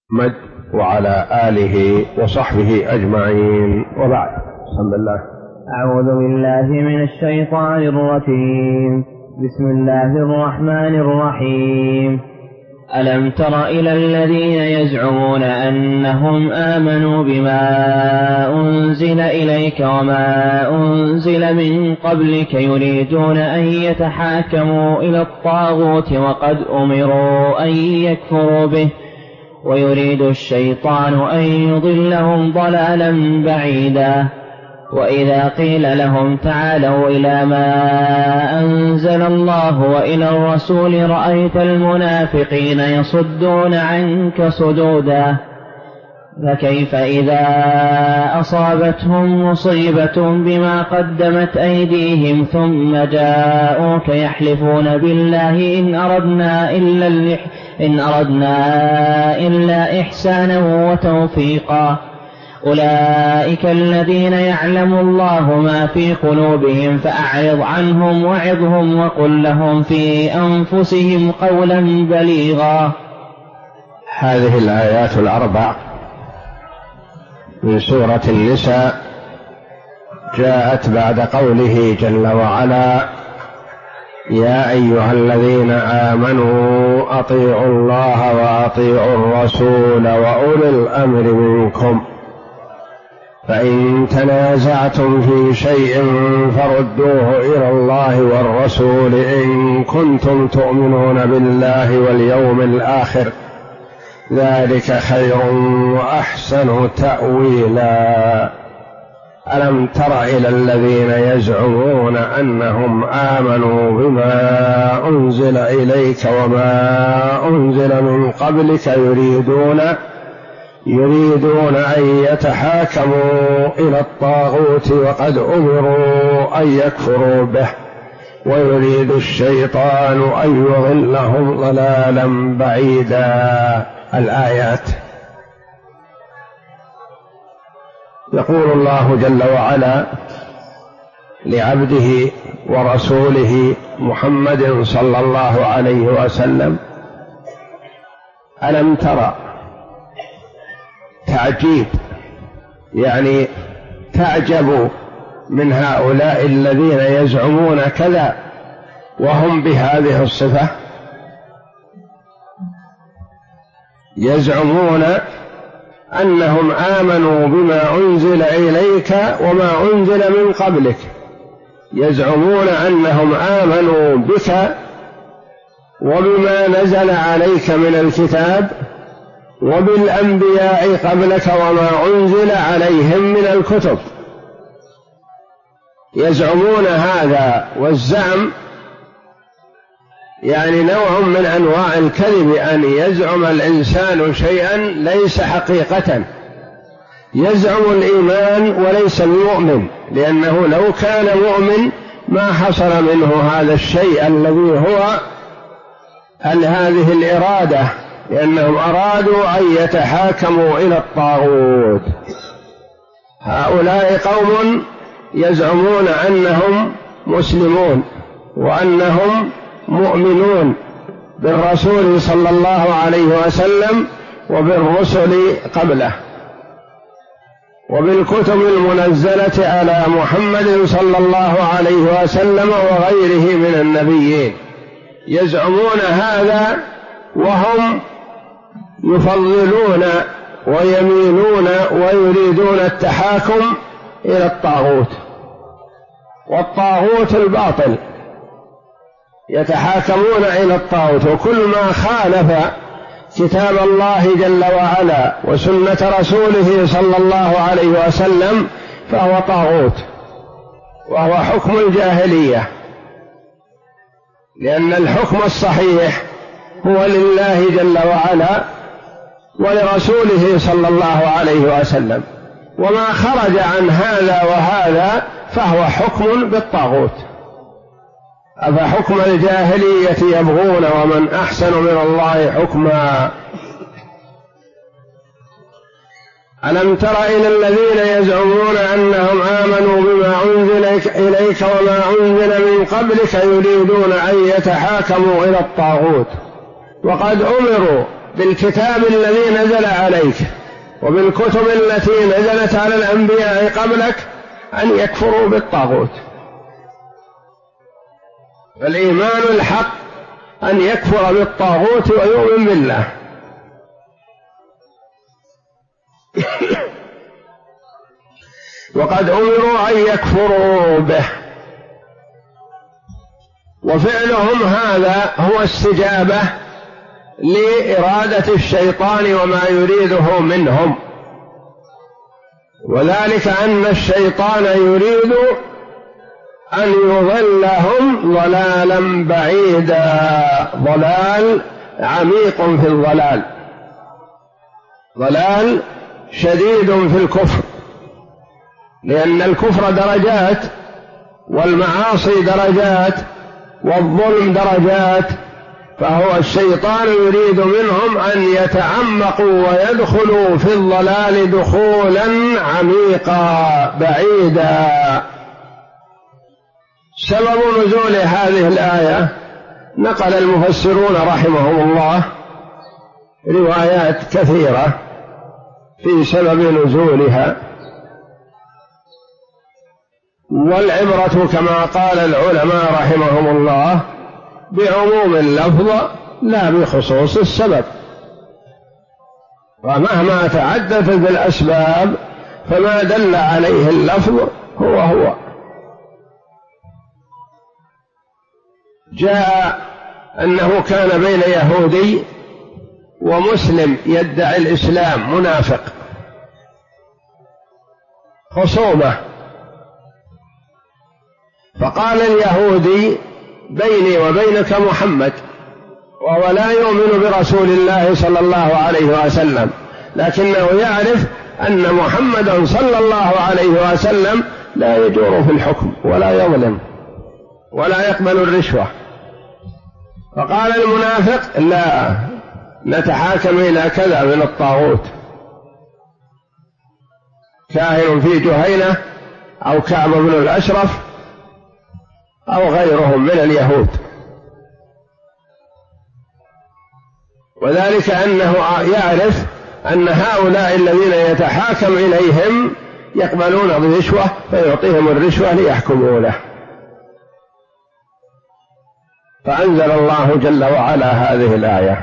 محمد وعلى آله وصحبه أجمعين، وبعد. بسم الله. أعوذ بالله من الشيطان الرجيم. بسم الله الرحمن الرحيم. ألم تر إلى الذين يزعمون أنهم آمنوا بما أنزل إليك وما أنزل من قبلك يريدون أن يتحاكموا إلى الطاغوت وقد أمروا أن يكفروا به ويريد الشيطان أن يضلهم ضلالا بعيدا. وإذا قيل لهم تعالوا إلى ما أنزل الله وإلى الرسول رأيت المنافقين يصدون عنك صدودا. فكيف إذا أصابتهم مصيبة بما قدمت أيديهم ثم جاءوك يحلفون بالله إن أردنا إلا إحسانا وتوفيقا. أولئك الذين يعلم الله ما في قلوبهم فأعرض عنهم وعظهم وقل لهم في أنفسهم قولا بليغا. هذه الآيات الأربع من سورة النساء جاءت بعد قوله جل وعلا: يا أيها الذين آمنوا أطيعوا الله وأطيعوا الرسول وأولي الأمر منكم فإن تنازعتم في شيء فردوه إلى الله والرسول إن كنتم تؤمنون بالله واليوم الآخر ذلك خير وأحسن تأويلا. ألم تر إلى الذين يزعمون أنهم آمنوا بما أنزل إليك وما أنزل من قبلك يريدون أن يتحاكموا إلى الطاغوت وقد أمروا أن يكفروا به ويريد الشيطان أن يضلهم ضلالا بعيدا. الآيات. يقول الله جل وعلا لعبده ورسوله محمد صلى الله عليه وسلم: ألم ترى؟ تعجيب، يعني تعجب من هؤلاء الذين يزعمون كذا وهم بهذه الصفة، يزعمون أنهم آمنوا بما أنزل إليك وما أنزل من قبلك، يزعمون أنهم آمنوا بك وبما نزل عليك من الكتاب وبالأنبياء قبلك وما أنزل عليهم من الكتب. يزعمون هذا، والزعم يعني نوع من أنواع الكذب، أن يزعم الإنسان شيئا ليس حقيقة، يزعم الإيمان وليس المؤمن، لأنه لو كان مؤمن ما حصل منه هذا الشيء الذي هو هذه الإرادة، لأنهم أرادوا أن يتحاكموا إلى الطاغوت. هؤلاء قوم يزعمون أنهم مسلمون وأنهم مؤمنون بالرسول صلى الله عليه وسلم وبالرسل قبله وبالكتب المنزلة على محمد صلى الله عليه وسلم وغيره من النبيين. يزعمون هذا وهم يفضلون ويميلون ويريدون التحاكم إلى الطاغوت، والطاغوت الباطل، يتحاكمون إلى الطاغوت، وكل ما خالف كتاب الله جل وعلا وسنة رسوله صلى الله عليه وسلم فهو طاغوت، وهو حكم الجاهلية، لأن الحكم الصحيح هو لله جل وعلا ولرسوله صلى الله عليه وسلم، وما خرج عن هذا وهذا فهو حكم بالطاغوت. أفحكم الجاهلية يبغون ومن أحسن من الله حكما. ألم تر إلى الذين يزعمون أنهم آمنوا بما أنزل إليك وما أنزل من قبلك يريدون أن يتحاكموا إلى الطاغوت وقد أمروا بالكتاب الذي نزل عليك وبالكتب التي نزلت على الأنبياء قبلك أن يكفروا بالطاغوت. الإيمان الحق أن يكفر بالطاغوت ويؤمن بالله. وقد أمروا أن يكفروا به، وفعلهم هذا هو استجابة لإرادة الشيطان وما يريده منهم، وذلك أن الشيطان يريد أن يضلهم ضلالا بعيدا، ضلال عميق في الضلال، ضلال شديد في الكفر، لأن الكفر درجات والمعاصي درجات والظلم درجات، فهو الشيطان يريد منهم أن يتعمقوا ويدخلوا في الضلال دخولا عميقا بعيدا. سبب نزول هذه الآية نقل المفسرون رحمهم الله روايات كثيرة في سبب نزولها، والعبرة كما قال العلماء رحمهم الله بعموم اللفظ لا بخصوص السبب، ومهما تعددت الأسباب فما دل عليه اللفظ هو. جاء أنه كان بين يهودي ومسلم يدعي الإسلام منافق خصومة، فقال اليهودي بيني وبينك محمد، وهو لا يؤمن برسول الله صلى الله عليه وسلم، لكنه يعرف أن محمدا صلى الله عليه وسلم لا يجور في الحكم ولا يظلم ولا يقبل الرشوة. فقال المنافق لا نتحاكم إلى كذا من الطاغوت، كاهن في جهينة أو كعب بن الأشرف أو غيرهم من اليهود، وذلك أنه يعرف أن هؤلاء الذين يتحاكم إليهم يقبلون الرشوة فيعطيهم الرشوة ليحكموا له. فأنزل الله جل وعلا هذه الآية.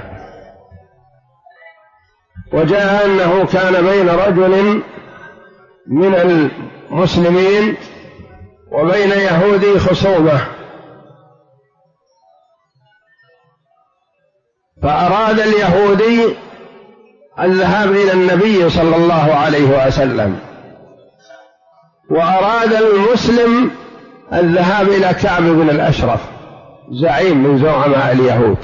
وجاء أنه كان بين رجل من المسلمين وبين يهودي خصومة، فأراد اليهودي الذهاب إلى النبي صلى الله عليه وسلم، وأراد المسلم الذهاب إلى كعب بن الأشرف زعيم من زعماء اليهود.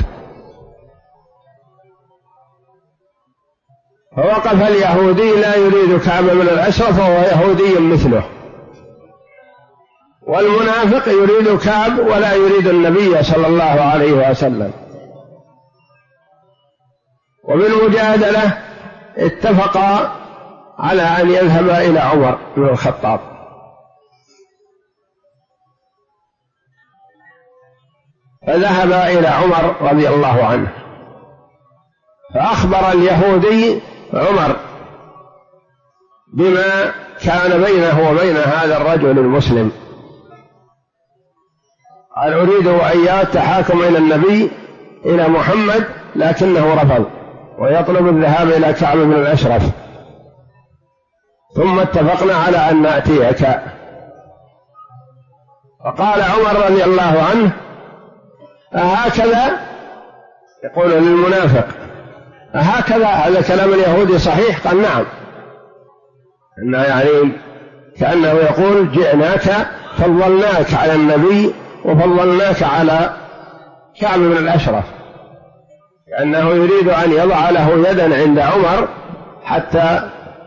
فوقف اليهودي لا يريد كعب بن الأشرف وهو يهودي مثله، والمنافق يريد كعب ولا يريد النبي صلى الله عليه وسلم. وبالمجادلة اتفقا على أن يذهبا إلى عمر بن الخطاب، فذهبا إلى عمر رضي الله عنه، فأخبر اليهودي عمر بما كان بينه وبين هذا الرجل المسلم، قال أريد وإياه التحاكم إلى النبي إلى محمد، لكنه رفض ويطلب الذهاب إلى كعب بن الأشرف، ثم اتفقنا على أن نأتيك. فقال عمر رضي الله عنه أهكذا، يقول للمنافق أهكذا هذا كلام اليهودي صحيح؟ قال نعم، إنه يعني كأنه يقول جئناك فضلناك على النبي وفضلناك على كعب بن الأشرف، كأنه يريد أن يضع له يدا عند عمر حتى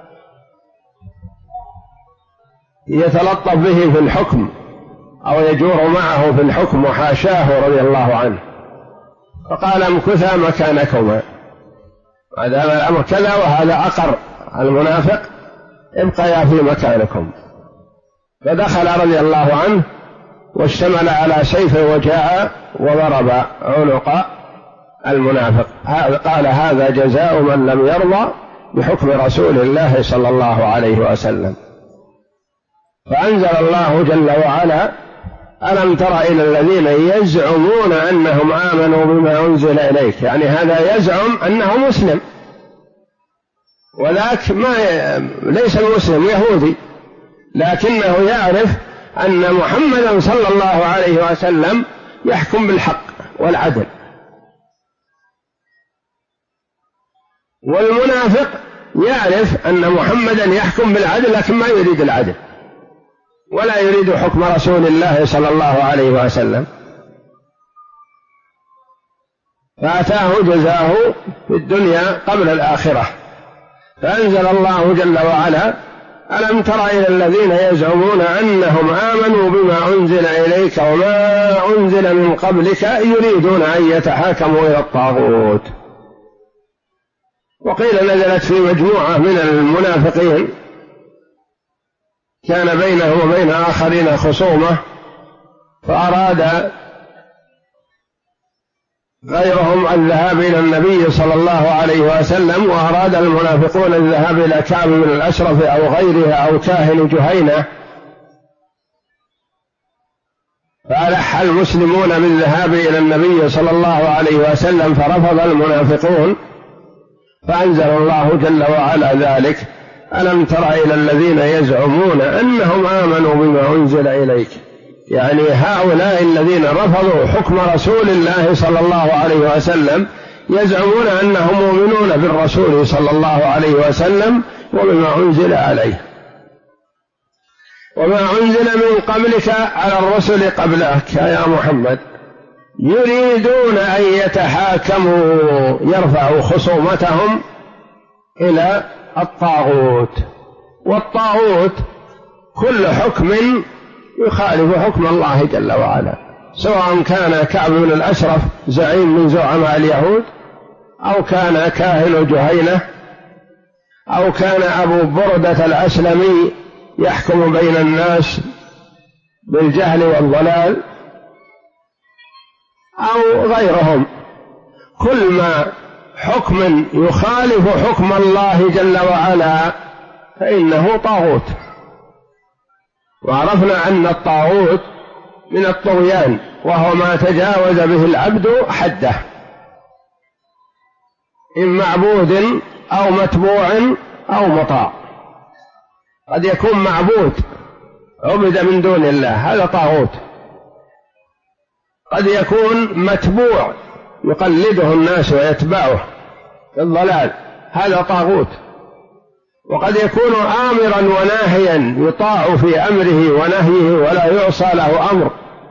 يتلطف به في الحكم أو يجور معه في الحكم، وحاشاه رضي الله عنه. فقال امكثا مكانكما، هذا الأمر كذا وهذا أقر المنافق، ابقيا في مكانكم. فدخل رضي الله عنه واشتمل على سيفه وجاء وضرب عنق المنافق. قال هذا جزاء من لم يرضى بحكم رسول الله صلى الله عليه وسلم. فأنزل الله جل وعلا: ألم تر إلى الذين يزعمون أنهم آمنوا بما أنزل إليك، يعني هذا يزعم أنه مسلم، وذاك ليس المسلم، يهودي، لكنه يعرف أن محمدا صلى الله عليه وسلم يحكم بالحق والعدل. والمنافق يعرف أن محمدا يحكم بالعدل لكن ما يريد العدل ولا يريد حكم رسول الله صلى الله عليه وسلم، فأتاه جزاه في الدنيا قبل الآخرة. فأنزل الله جل وعلا: ألم تر إلى الذين يزعمون أنهم آمنوا بما أنزل إليك وما أنزل من قبلك يريدون أن يتحاكموا إلى الطاغوت. وقيل نزلت في مجموعة من المنافقين كان بينهم وبين آخرين خصومة، فأراد غيرهم الذهاب إلى النبي صلى الله عليه وسلم، وأراد المنافقون الذهاب إلى كعب بن الأشرف أو غيره أو كاهن جهينة، فألح المسلمون بالذهاب إلى النبي صلى الله عليه وسلم فرفض المنافقون. فأنزل الله جل وعلا ذلك: ألم تر إلى الذين يزعمون أنهم آمنوا بما أنزل إليك، يعني هؤلاء الذين رفضوا حكم رسول الله صلى الله عليه وسلم يزعمون أنهم مؤمنون بالرسول صلى الله عليه وسلم وبما أنزل عليه وما أنزل من قبلك على الرسل قبلك يا محمد، يريدون أن يتحاكموا، يرفعوا خصومتهم إلى الطاغوت. والطاغوت كل حكم يخالف حكم الله جل وعلا، سواء كان كعب بن الأشرف زعيم من زعماء اليهود، أو كان كاهن جهينة، أو كان أبو بردة الأسلمي يحكم بين الناس بالجهل والضلال، أو غيرهم. كل ما حكم يخالف حكم الله جل وعلا فإنه طاغوت. وعرفنا أن الطاغوت من الطغيان، وهو ما تجاوز به العبد حده، إن معبود أو متبوع أو مطاع. قد يكون معبود عبد من دون الله، هذا طاغوت. قد يكون متبوع يقلده الناس ويتبعه في الضلال، هذا طاغوت. وقد يكون آمرا وناهيا يطاع في أمره ونهيه ولا يعصى له أمر،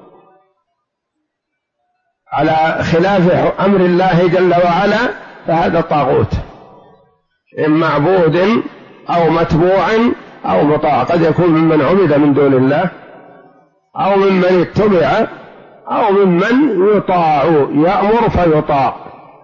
على خلاف أمر الله جل وعلا، فهذا طاغوت، إن معبود أو متبوع أو مطاع. قد يكون ممن عبد من دون الله، أو ممن اتبع، أو ممن يطاع، يأمر فيطاع.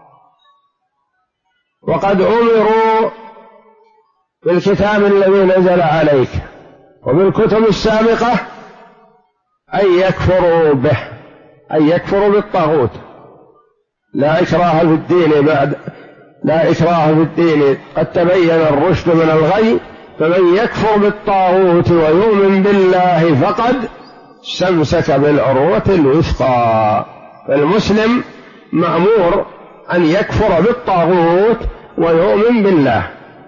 وقد أمروا بالكتاب الذي نزل عليك وبالكتب السابقة أن يكفروا به، أن يكفروا بالطاغوت. لا إكراه في الدين لا إكراه في الدين، قد تبين الرشد من الغي، فمن يكفر بالطاغوت ويؤمن بالله فقد استمسك بالعروة الوثقى. فالمسلم مأمور أن يكفر بالطاغوت ويؤمن بالله.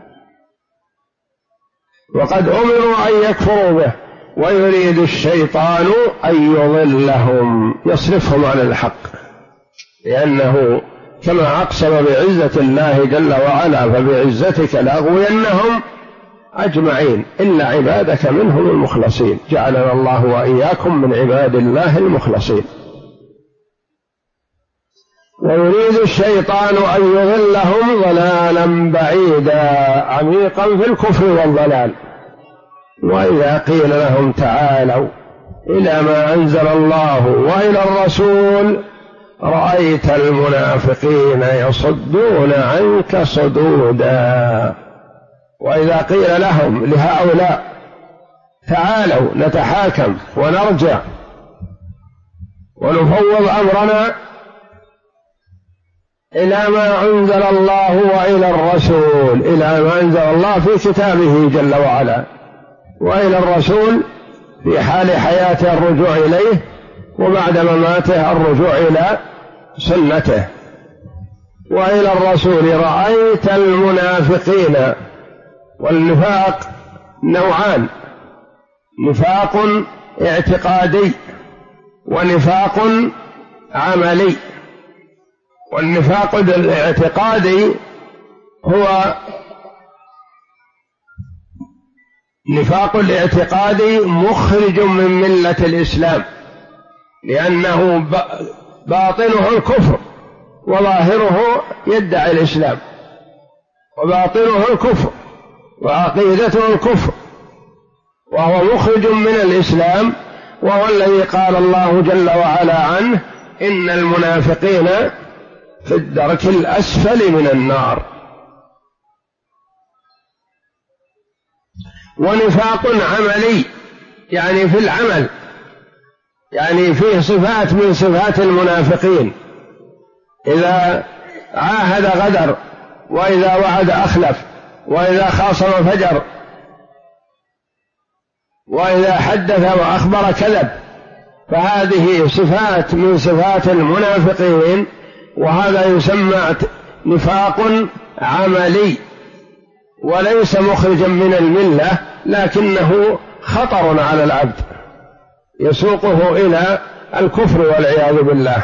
وقد أمروا أن يكفروا به، ويريد الشيطان أن يضلهم، يصرفهم عن الحق، لأنه كما أقسم بعزة الله جل وعلا: فبعزتك لأغوينهم أجمعين إلا عبادك منهم المخلصين. جعلنا الله وإياكم من عباد الله المخلصين. ويريد الشيطان أن يضلهم ضلالا بعيدا، عميقا في الكفر والضلال. وإذا قيل لهم تعالوا إلى ما أنزل الله وإلى الرسول رأيت المنافقين يصدون عنك صدودا. وإذا قيل لهم لهؤلاء تعالوا نتحاكم ونرجع ونفوض أمرنا إلى ما أنزل الله وإلى الرسول، إلى ما أنزل الله في كتابه جل وعلا، وإلى الرسول في حال حياته الرجوع إليه، وبعد مماته الرجوع إلى سنته. وإلى الرسول رأيت المنافقين. والنفاق نوعان: نفاق اعتقادي ونفاق عملي. والنفاق الاعتقادي هو نفاق الاعتقادي مخرج من ملة الإسلام، لأنه باطنه الكفر وظاهره يدعي الإسلام، وباطنه الكفر وعقيدته الكفر، وهو مخرج من الإسلام، وهو الذي قال الله جل وعلا عنه: إن المنافقين في الدرك الأسفل من النار. ونفاق عملي يعني في العمل، يعني فيه صفات من صفات المنافقين: إذا عاهد غدر، وإذا وعد أخلف، وإذا خاصم فجر، وإذا حدث وأخبر كذب. فهذه صفات من صفات المنافقين، وهذا يسمى نفاق عملي، وليس مخرجا من الملة، لكنه خطر على العبد يسوقه إلى الكفر والعياذ بالله.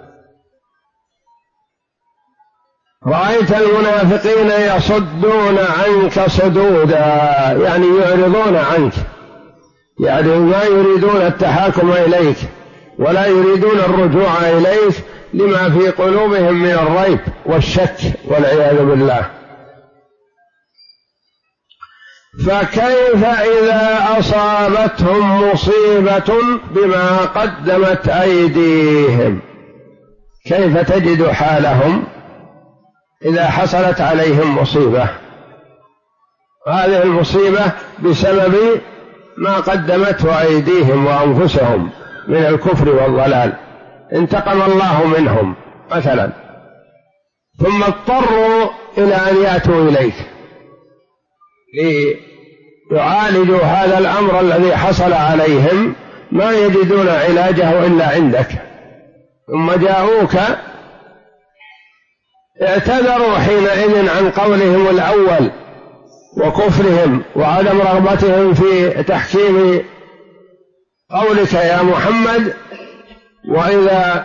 رأيت المنافقين يصدون عنك صدودا، يعني يعرضون عنك، يعني ما يريدون التحاكم إليك ولا يريدون الرجوع إليك، لما في قلوبهم من الريب والشك والعياذ بالله. فكيف إذا أصابتهم مصيبة بما قدمت أيديهم؟ كيف تجد حالهم إذا حصلت عليهم مصيبة؟ هذه المصيبة بسبب ما قدمته أيديهم وأنفسهم من الكفر والضلال، انتقم الله منهم مثلا، ثم اضطروا إلى أن يأتوا إليك ليعالجوا هذا الأمر الذي حصل عليهم، ما يجدون علاجه إلا عندك، ثم جاءوك. اعتذروا حينئذ عن قولهم الأول وكفرهم وعدم رغبتهم في تحكيم قولك يا محمد، وإذا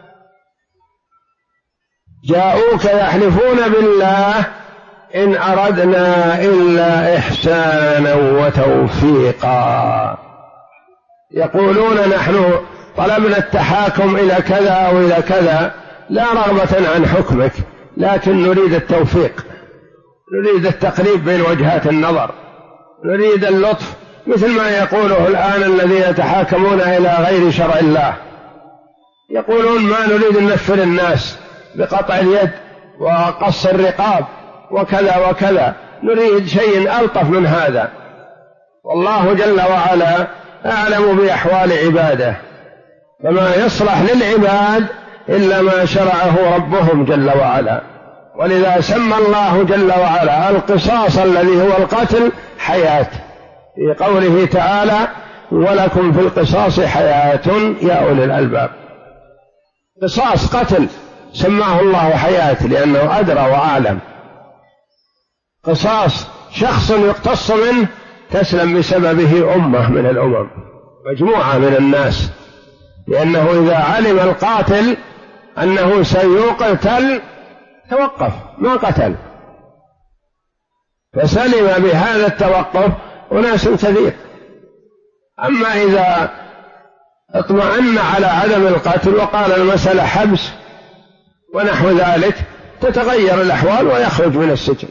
جاءوك يحلفون بالله إن أردنا إلا إحسانا وتوفيقا، يقولون نحن طلبنا التحاكم إلى كذا أو إلى كذا لا رغبة عن حكمك، لكن نريد التوفيق، نريد التقريب بين وجهات النظر، نريد اللطف، مثل ما يقوله الآن الذين يتحاكمون إلى غير شرع الله، يقولون ما نريد أن نكفر الناس بقطع اليد وقص الرقاب وكذا وكذا، نريد شيء ألطف من هذا. والله جل وعلا أعلم بأحوال عباده، فما يصلح للعباد إلا ما شرعه ربهم جل وعلا. ولذا سمى الله جل وعلا القصاص الذي هو القتل حياة، في قوله تعالى: ولكم في القصاص حياة يا أولي الألباب. قصاص قتل سماه الله حياة لأنه أدرى وأعلم. قصاص شخص يقتص منه تسلم بسببه أمة من الأمم، مجموعة من الناس، لأنه إذا علم القاتل أنه سيقتل توقف ما قتل، فسلم بهذا التوقف أناس كثير. أما إذا اطمأن على عدم القتل وقال المسألة حبس ونحو ذلك، تتغير الأحوال ويخرج من السجن.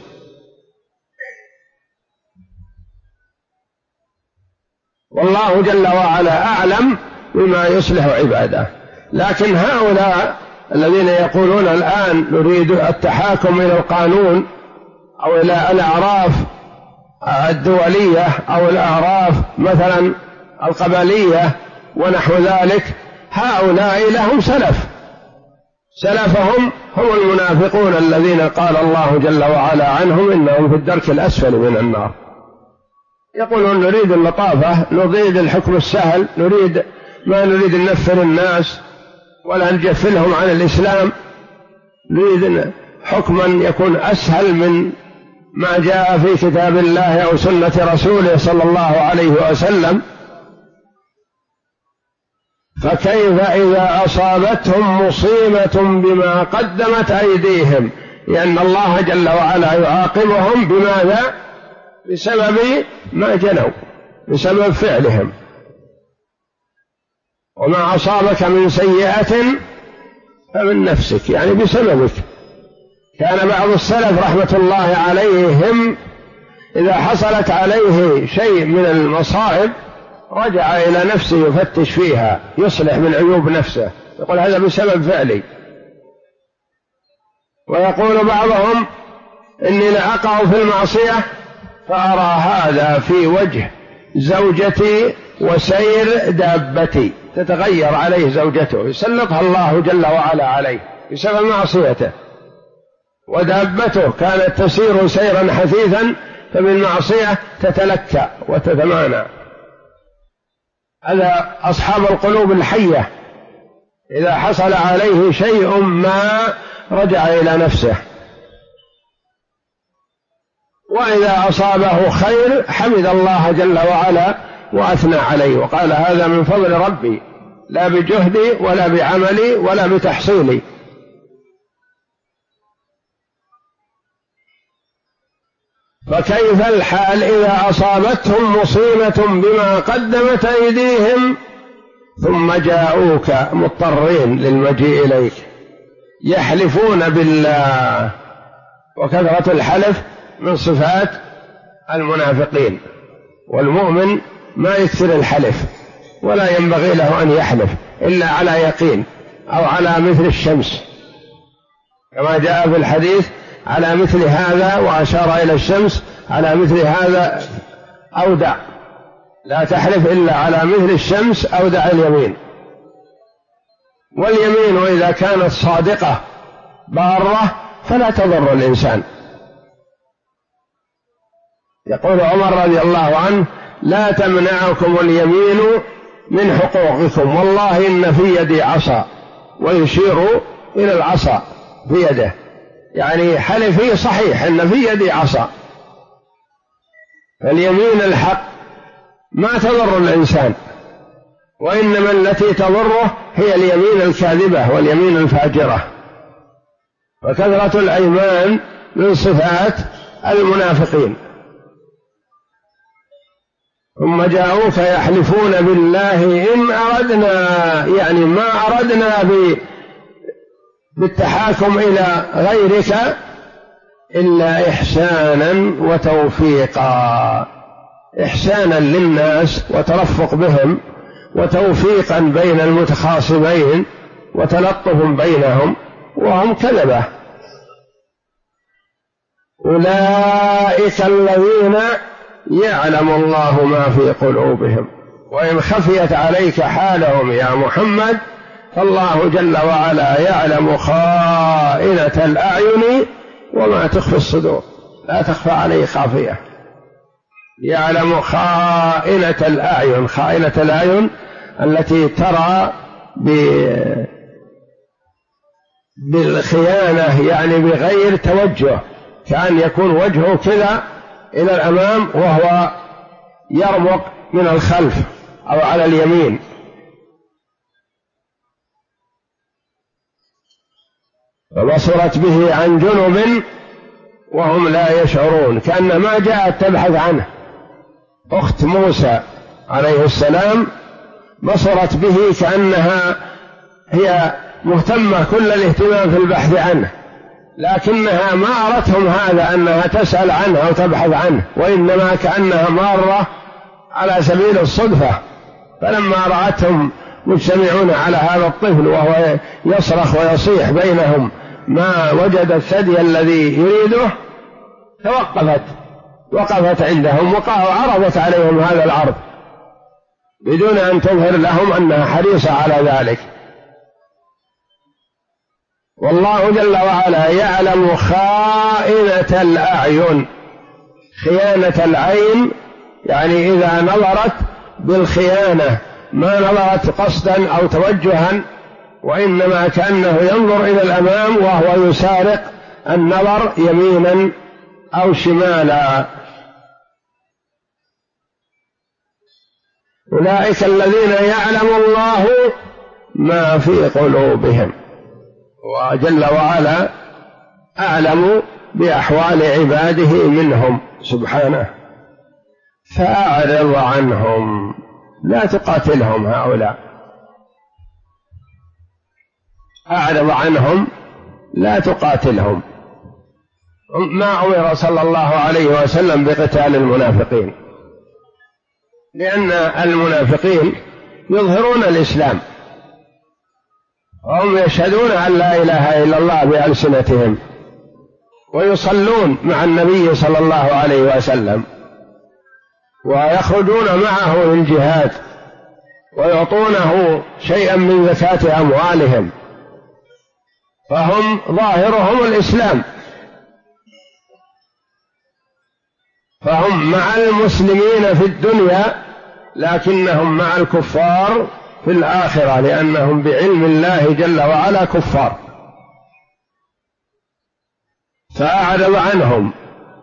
والله جل وعلا أعلم بما يصلح عباده. لكن هؤلاء الذين يقولون الآن نريد التحاكم إلى القانون أو إلى الأعراف الدولية أو الأعراف مثلا القبلية ونحو ذلك، هؤلاء لهم سلف سلفهم هم المنافقون الذين قال الله جل وعلا عنهم إنهم في الدرك الأسفل من النار. يقولون نريد اللطافة، نريد الحكم السهل، ما نريد ننفر الناس ولا نجفلهم عن الإسلام، نريد حكما يكون أسهل من ما جاء في كتاب الله أو سنة رسوله صلى الله عليه وسلم. فكيف إذا أصابتهم مصيبة بما قدمت أيديهم، لأن الله جل وعلا يعاقبهم بماذا؟ بسبب ما جنوا، بسبب فعلهم. وما أصابك من سيئة فمن نفسك، يعني بسببك. كان بعض السلف رحمة الله عليهم إذا حصلت عليه شيء من المصائب رجع إلى نفسه يفتش فيها، يصلح من عيوب نفسه، يقول هذا بسبب فعلي. ويقول بعضهم إني لأقع في المعصية فأرى هذا في وجه زوجتي وسير دابتي، تتغير عليه زوجته، يسلطها الله جل وعلا عليه بسبب معصيته، ودابته كانت تسير سيرا حثيثا فبالمعصية تتلكأ وتتمانع. هذا أصحاب القلوب الحية، إذا حصل عليه شيء ما رجع إلى نفسه، وإذا أصابه خير حمد الله جل وعلا وأثنى عليه وقال هذا من فضل ربي، لا بجهدي ولا بعملي ولا بتحصيلي. فكيف الحال إذا أصابتهم مصيبة بما قدمت أيديهم ثم جاءوك مضطرين للمجيء إليك يحلفون بالله. وكثرة الحلف من صفات المنافقين، والمؤمن ما يكثر الحلف ولا ينبغي له أن يحلف إلا على يقين أو على مثل الشمس، كما جاء في الحديث على مثل هذا، وأشار إلى الشمس على مثل هذا أودع، لا تحلف إلا على مثل الشمس أودع اليمين. واليمين إذا كانت صادقة بارة فلا تضر الإنسان. يقول عمر رضي الله عنه لا تمنعكم اليمين من حقوقكم، والله إن في يدي عصا، ويشير إلى العصا في يده، يعني حلفي صحيح إن في يدي عصا. فاليمين الحق ما تضر الإنسان، وإنما التي تضره هي اليمين الكاذبة واليمين الفاجرة. فكثرة الأيمان من صفات المنافقين. ثم جاءوك يحلفون بالله إن أردنا، يعني ما أردنا بالتحاكم إلى غيرك إلا إحسانا وتوفيقا، إحسانا للناس وترفق بهم، وتوفيقا بين المتخاصمين وتلطف بينهم، وهم كذبة. أولئك الذين يعلم الله ما في قلوبهم، وإن خفيت عليك حالهم يا محمد فالله جل وعلا يعلم خائنة الأعين وما تخفي الصدور، لا تخفى عليه خافية. يعلم خائنة الأعين، خائنة الأعين التي ترى بالخيانة، يعني بغير توجه، كأن يكون وجهه كذا إلى الأمام وهو يرمق من الخلف أو على اليمين. فبصرت به عن جنب وهم لا يشعرون، كأن ما جاءت تبحث عنه. أخت موسى عليه السلام بصرت به كأنها هي مهتمة كل الاهتمام في البحث عنه، لكنها ما أردتهم هذا أنها تسأل عنه أو تبحث عنه، وإنما كأنها مارة على سبيل الصدفة. فلما رأتهم مجتمعون على هذا الطفل وهو يصرخ ويصيح بينهم ما وجد الثدي الذي يريده، وقفت عندهم وعرضت عليهم هذا العرض بدون أن تظهر لهم أنها حريصة على ذلك. والله جل وعلا يعلم خائنة الأعين. خيانة العين يعني إذا نظرت بالخيانة، ما نظرت قصدا أو توجها، وإنما كأنه ينظر إلى الأمام وهو يسارق النظر يمينا أو شمالا. أولئك الذين يعلم الله ما في قلوبهم، وجل وعلا أعلم بأحوال عباده منهم سبحانه. فأعرض عنهم، لا تقاتلهم هؤلاء، أعرض عنهم لا تقاتلهم. ما أمر صلى الله عليه وسلم بقتال المنافقين، لأن المنافقين يظهرون الإسلام وهم يشهدون أن لا إله إلا الله بألسنتهم، ويصلون مع النبي صلى الله عليه وسلم، ويخرجون معه للجهاد، ويعطونه شيئا من زكاة أموالهم، فهم ظاهرهم الإسلام، فهم مع المسلمين في الدنيا لكنهم مع الكفار في الآخرة، لأنهم بعلم الله جل وعلا كفار. فأعرض عنهم،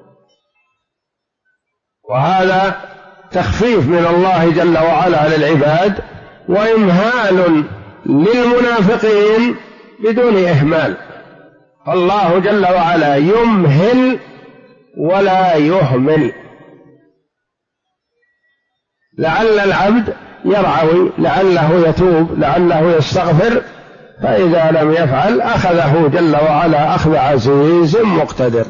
وهذا تخفيف من الله جل وعلا للعباد، وإمهال للمنافقين بدون إهمال. فالله جل وعلا يمهل ولا يهمل، لعل العبد يرعوي، لعله يتوب، لعله يستغفر، فإذا لم يفعل أخذه جل وعلا أخذ عزيز مقتدر.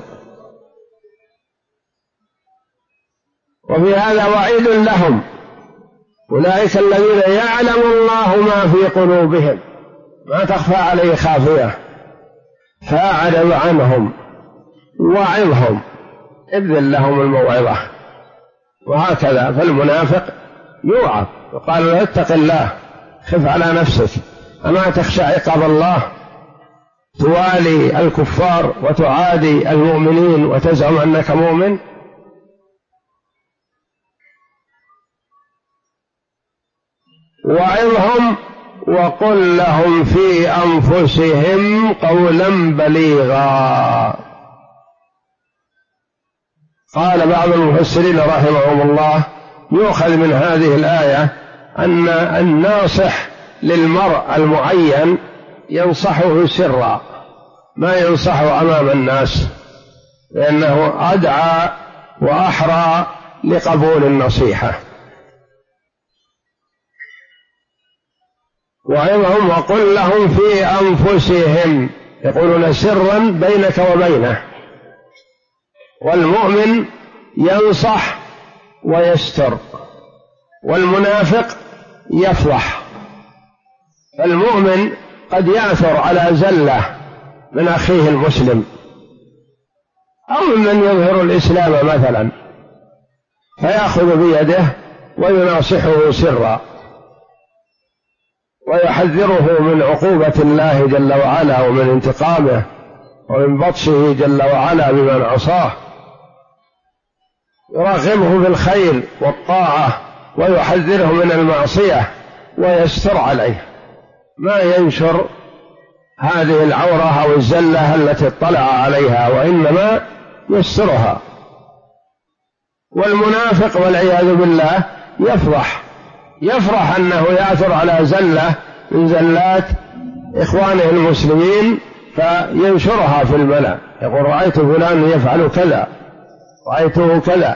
وفي هذا وعيد لهم، أولئك الذين يعلم الله ما في قلوبهم، ما تخفى عليه خافية. فأعرض عنهم وعظهم، ابذل لهم الموعظة. وهكذا فالمنافق يوعظ، وقال له اتق الله، خف على نفسك، أما تخشى عقاب الله، توالي الكفار وتعادي المؤمنين وتزعم أنك مؤمن. وعظهم وقل لهم في أنفسهم قولا بليغا. قال بعض المفسرين رحمهم الله يؤخذ من هذه الآية أن الناصح للمرء المعين ينصحه سرا، ما ينصحه أمام الناس، لأنه أدعى وأحرى لقبول النصيحة. وعظهم وقل لهم في أنفسهم، يقولون سرا بينك وبينه. والمؤمن ينصح ويستر، والمنافق يفضح. فالمؤمن قد يأثر على زلة من أخيه المسلم أو ممن يظهر الإسلام مثلا، فيأخذ بيده ويناصحه سرا، ويحذره من عقوبة الله جل وعلا ومن انتقامه ومن بطشه جل وعلا بمن عصاه، يرغبه بالخير والطاعة ويحذره من المعصية ويستر عليه، ما ينشر هذه العورة أو الزلة التي اطلع عليها، وإنما يسترها. والمنافق والعياذ بالله يفرح أنه يأثر على زلة من زلات إخوانه المسلمين فينشرها في الملأ، يقول رأيت فلان يفعل كذا، رأيته كذا.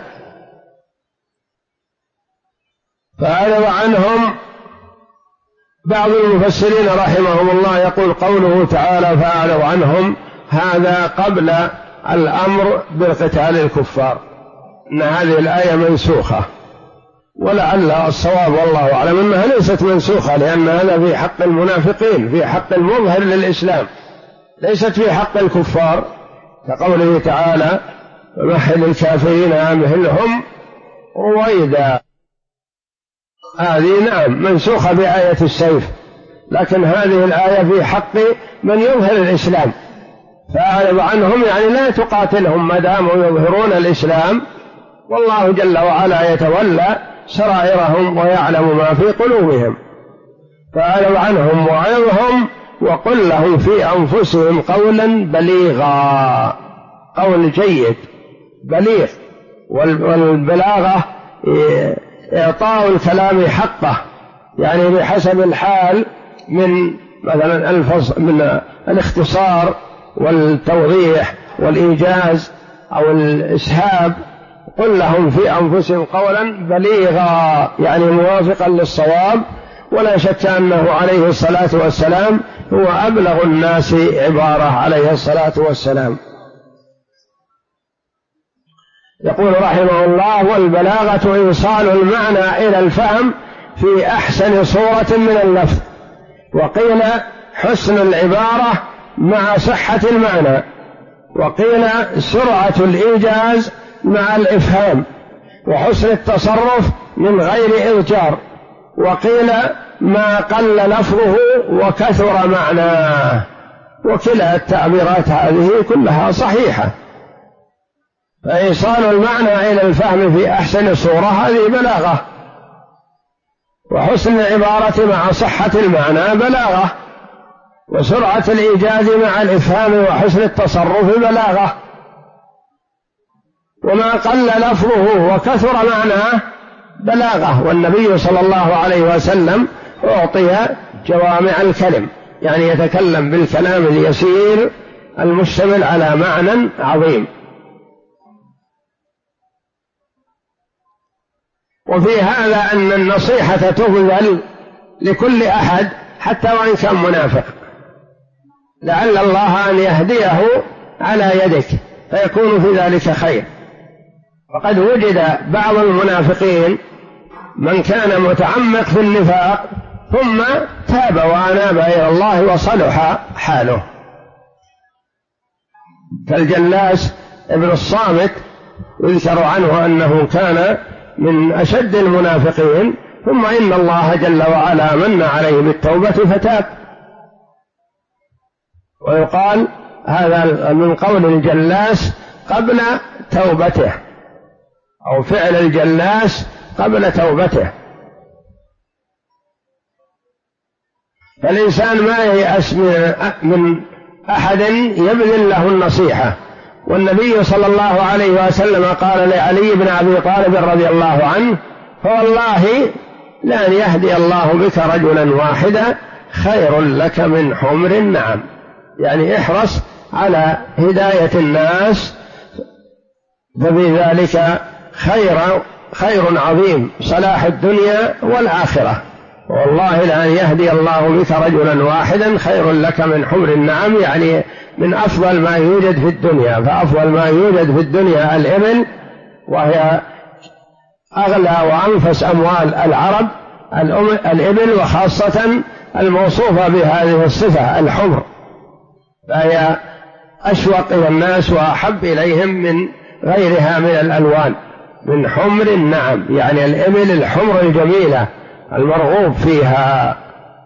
فأعرض عنهم. بعض المفسرين رحمهم الله يقول قوله تعالى فأعرض عنهم، هذا قبل الأمر بقتال الكفار، إن هذه الآية منسوخة، ولعل الصواب والله أعلم أنها ليست منسوخة، لأن هذا في حق المنافقين، في حق المظهر للإسلام، ليست في حق الكفار، كقوله تعالى فمهل الكافرين أمهلهم رويدا. هذه نعم منسوخة بآية السيف، لكن هذه الآية في حق من يظهر الإسلام، فأعرض عنهم يعني لا تقاتلهم ما داموا يظهرون الإسلام، والله جل وعلا يتولى سرائرهم ويعلم ما في قلوبهم. فأعرض عنهم وعظهم وقل لهم في أنفسهم قولا بليغا، قول جيد بليغ، والبلاغة إعطاء الكلام حقه، يعني بحسب الحال، من مثلا من الاختصار والتوضيح والإيجاز أو الإسهاب. قل لهم في أنفسهم قولا بليغا يعني موافقا للصواب، ولا شك أنه عليه الصلاة والسلام هو أبلغ الناس عبارة عليه الصلاة والسلام. يقول رحمه الله: والبلاغة إيصال المعنى إلى الفهم في أحسن صورة من اللفظ. وقيل حسن العبارة مع صحة المعنى، وقيل سرعة الإيجاز مع الإفهام، وحسن التصرف من غير إضجار، وقيل ما قل لفظه وكثر معناه. وكلا التعبيرات هذه كلها صحيحة. فإيصال المعنى إلى الفهم في أحسن صورة هذه بلاغة، وحسن العبارة مع صحة المعنى بلاغة، وسرعة الإيجاز مع الإفهام وحسن التصرف بلاغة، وما قل لفظه وكثر معناه بلاغة. والنبي صلى الله عليه وسلم أعطي جوامع الكلم، يعني يتكلم بالكلام اليسير المشتمل على معنى عظيم. وفي هذا أن النصيحة تبذل لكل أحد حتى وإن كان منافق، لعل الله أن يهديه على يدك فيكون في ذلك خير. وقد وجد بعض المنافقين من كان متعمق في النفاق ثم تاب وأناب إلى الله وصلح حاله، كالجلاس ابن الصامت يذكر عنه أنه كان من أشد المنافقين، ثم إن الله جل وعلا من عليه بالتوبة فتاب. ويقال هذا من قول الجلاس قبل توبته، أو فعل الجلاس قبل توبته. فالإنسان ما ييأس من أحد يبذل له النصيحة. والنبي صلى الله عليه وسلم قال لعلي بن أبي طالب رضي الله عنه: فوالله لأن يهدي الله بك رجلا واحدا خير لك من حمر النعم. يعني احرص على هداية الناس، ففي ذلك خير عظيم، صلاح الدنيا والآخرة. والله لأن يهدي الله بك رجلا واحدا خير لك من حمر النعم، يعني من أفضل ما يوجد في الدنيا. فأفضل ما يوجد في الدنيا الإبل، وهي أغلى وأنفس أموال العرب الإبل، وخاصة الموصوفة بهذه الصفة الحمر، فهي أشوق إلى الناس وأحب إليهم من غيرها من الألوان، من حمر النعم، يعني الإبل الحمر الجميلة المرغوب فيها.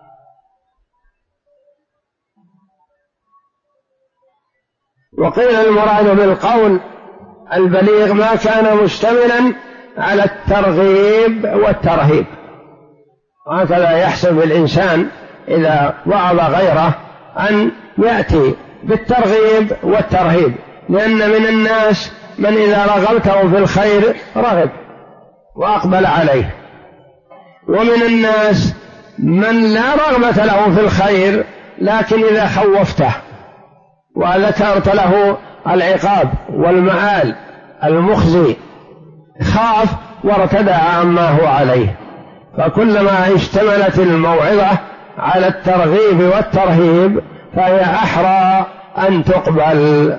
وقيل المراد بالقول البليغ ما كان مشتملا على الترغيب والترهيب. وهكذا يحسب الإنسان إذا وعظ غيره أن يأتي بالترغيب والترهيب، لأن من الناس من إذا رغبته في الخير رغب وأقبل عليه، ومن الناس من لا رغبة له في الخير، لكن إذا خوفته وذكرت له العقاب والمآل المخزي خاف وارتدع عما هو عليه. فكلما اشتملت الموعظة على الترغيب والترهيب فهي أحرى أن تقبل.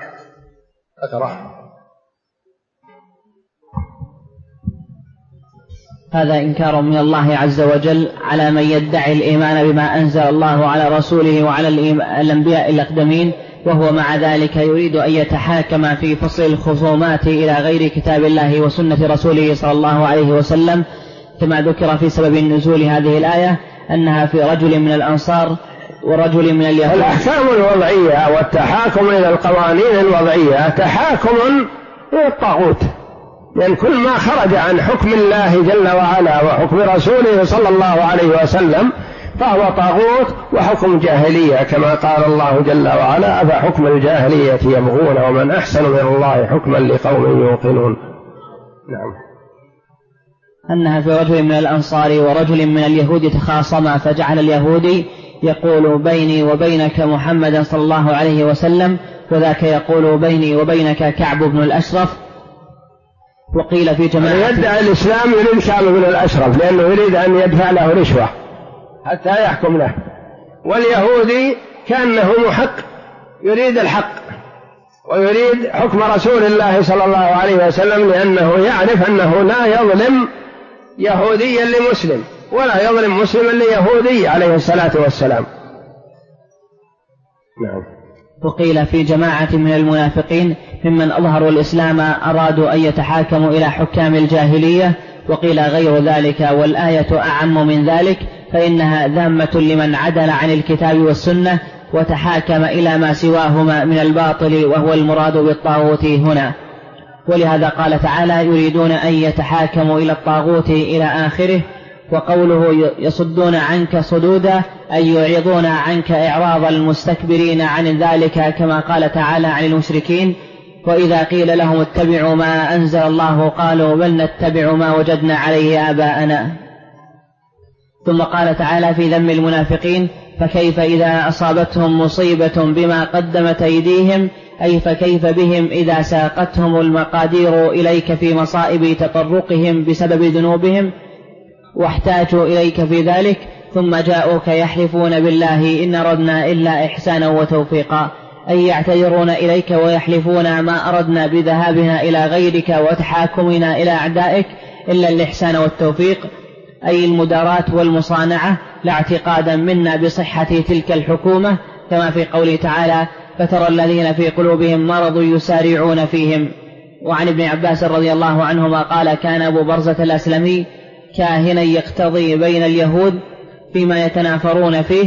هذا إنكار من الله عز وجل على من يدعي الإيمان بما أنزل الله على رسوله وعلى الأنبياء الأقدمين، وهو مع ذلك يريد أن يتحاكم في فصل الخصومات إلى غير كتاب الله وسنة رسوله صلى الله عليه وسلم، كما ذكر في سبب نزول هذه الآية أنها في رجل من الأنصار ورجل من اليهود. الأحكام الوضعية والتحاكم إلى القوانين الوضعية تحاكم إلى الطاغوت، لأن كل ما خرج عن حكم الله جل وعلا وحكم رسوله صلى الله عليه وسلم فهو طاغوت وحكم جاهلية، كما قال الله جل وعلا: أفحكم الجاهلية يبغون ومن أحسن من الله حكما لقوم يوقنون. نعم. أنها في رجل من الأنصار ورجل من اليهود تخاصما، فجعل اليهودي يقول: بيني وبينك محمدا صلى الله عليه وسلم، وذاك يقول: بيني وبينك كعب بن الأشرف. وقيل في جماعة يدعي الإسلام يريد كعب بن الأشرف لأنه يريد أن يدفع له رشوة حتى يحكم له، واليهودي كأنه محق يريد الحق ويريد حكم رسول الله صلى الله عليه وسلم، لأنه يعرف أنه لا يظلم يهوديا لمسلم ولا يظلم مسلما ليهودي عليه الصلاة والسلام. نعم. وقيل في جماعة من المنافقين ممن أظهروا الإسلام أرادوا أن يتحاكموا إلى حكام الجاهلية، وقيل غير ذلك، والآية أعم من ذلك، فإنها ذامة لمن عدل عن الكتاب والسنة وتحاكم إلى ما سواهما من الباطل، وهو المراد بالطاغوت هنا. ولهذا قال تعالى: يريدون أن يتحاكموا إلى الطاغوت إلى آخره. وقوله: يصدون عنك صدودا، أي يعرضون عنك إعراض المستكبرين عن ذلك، كما قال تعالى عن المشركين: وإذا قيل لهم اتبعوا ما أنزل الله قالوا بل نتبع ما وجدنا عليه آباءنا. ثم قال تعالى في ذم المنافقين: فكيف إذا أصابتهم مصيبة بما قدمت أيديهم، أي فكيف بهم إذا ساقتهم المقادير إليك في مصائب تطرقهم بسبب ذنوبهم واحتاجوا إليك في ذلك، ثم جاءوك يحلفون بالله إن أردنا إلا إحسانا وتوفيقا، أي يعتذرون إليك ويحلفون ما أردنا بذهابنا إلى غيرك وتحاكمنا إلى أعدائك إلا الإحسان والتوفيق، أي المداراة والمصانعة، لا اعتقادا منا بصحة تلك الحكومة، كما في قوله تعالى: فترى الذين في قلوبهم مرض يسارعون فيهم. وعن ابن عباس رضي الله عنهما قال: كان أبو برزة الأسلمي كاهنا يقتضي بين اليهود فيما يتنافرون فيه،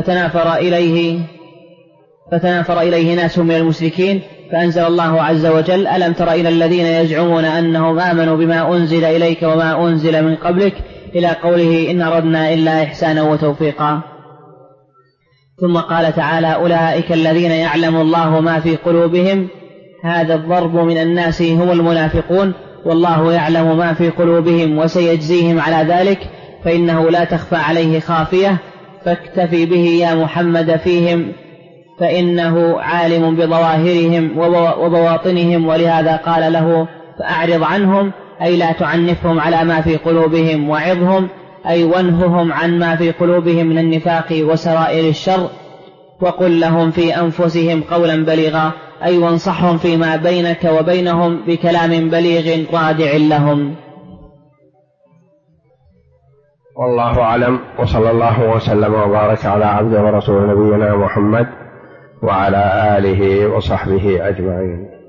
فتنافر إليه ناس من المشركين، فأنزل الله عز وجل: ألم تر إلى الذين يزعمون أنهم آمنوا بما أنزل إليك وما أنزل من قبلك، إلى قوله: إن أردنا إلا إحسانا وتوفيقا. ثم قال تعالى: أولئك الذين يعلم الله ما في قلوبهم. هذا الضرب من الناس هم المنافقون، والله يعلم ما في قلوبهم وسيجزيهم على ذلك، فإنه لا تخفى عليه خافية، فاكتفي به يا محمد فيهم، فإنه عالم بظواهرهم وبواطنهم. ولهذا قال له: فأعرض عنهم، أي لا تعنفهم على ما في قلوبهم، وعظهم، أي وانههم عن ما في قلوبهم من النفاق وسرائر الشر، وقل لهم في أنفسهم قولا بليغا، أي وانصحهم فيما بينك وبينهم بكلام بليغ رادع لهم. والله أعلم، وصلى الله وسلم وبارك على عبده ورسول نبينا محمد وعلى آله وصحبه أجمعين.